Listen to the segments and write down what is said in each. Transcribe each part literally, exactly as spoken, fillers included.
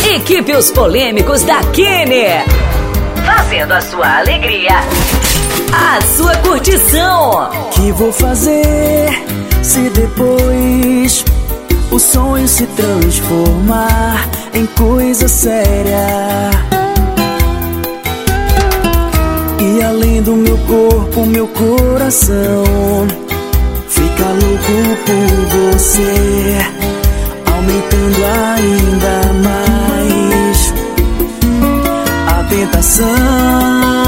Equipe Os Polêmicos da Kenner, fazendo a sua alegria a sua curtição. Que vou fazer se depois o sonho se transformar em coisa séria? E além do meu corpo, meu coração fica louco por você, aumentando ainda mais a tentação.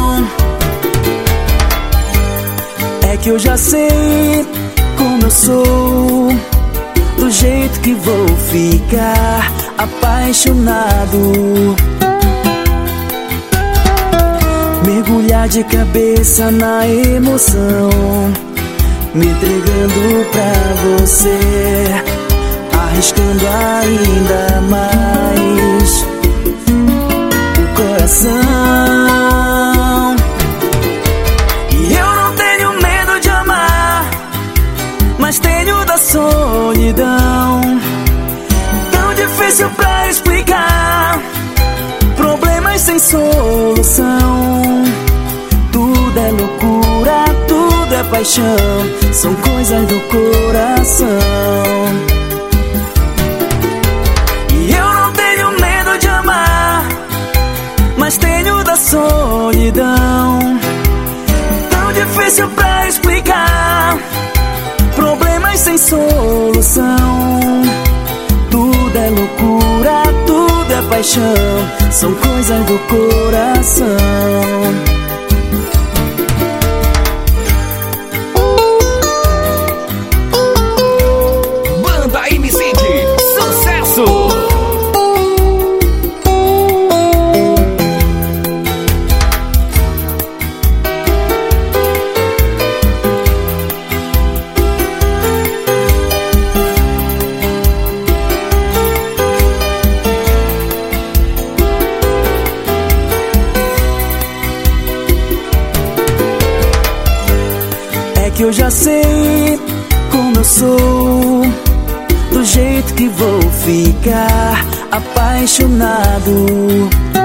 É que eu já sei como eu sou, do jeito que vou ficar apaixonado, mergulhar de cabeça na emoção, me entregando pra você, arriscando ainda mais o coração. E eu não tenho medo de amar, mas tenho da solidão, tão difícil pra explicar, problemas sem solução. Tudo é loucura, tudo é paixão, são coisas do coração. E eu não tenho medo de amar, mas tenho da solidão, tão difícil pra explicar, problemas sem solução. Tudo é loucura, tudo é paixão, são coisas do coração. Que eu já sei como eu sou, do jeito que vou ficar apaixonado,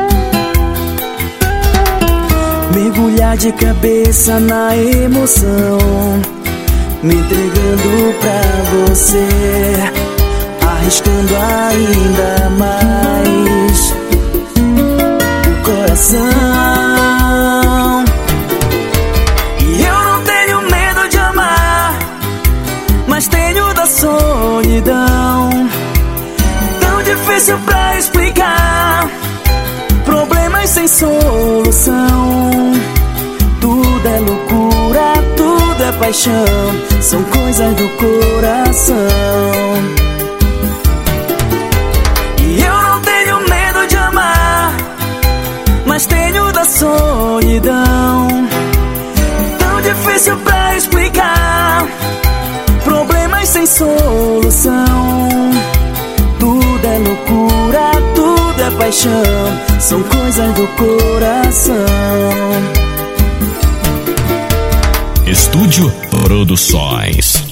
mergulhar de cabeça na emoção, me entregando pra você, arriscando ainda mais o coração. Mas tenho da solidão, tão difícil pra explicar, problemas sem solução. Tudo é loucura, tudo é paixão, são coisas do coração. E eu não tenho medo de amar, mas tenho da solidão, tão difícil pra explicar, problemas sem solução. Tudo é loucura, tudo é paixão, são coisas do coração. Estúdio Produções.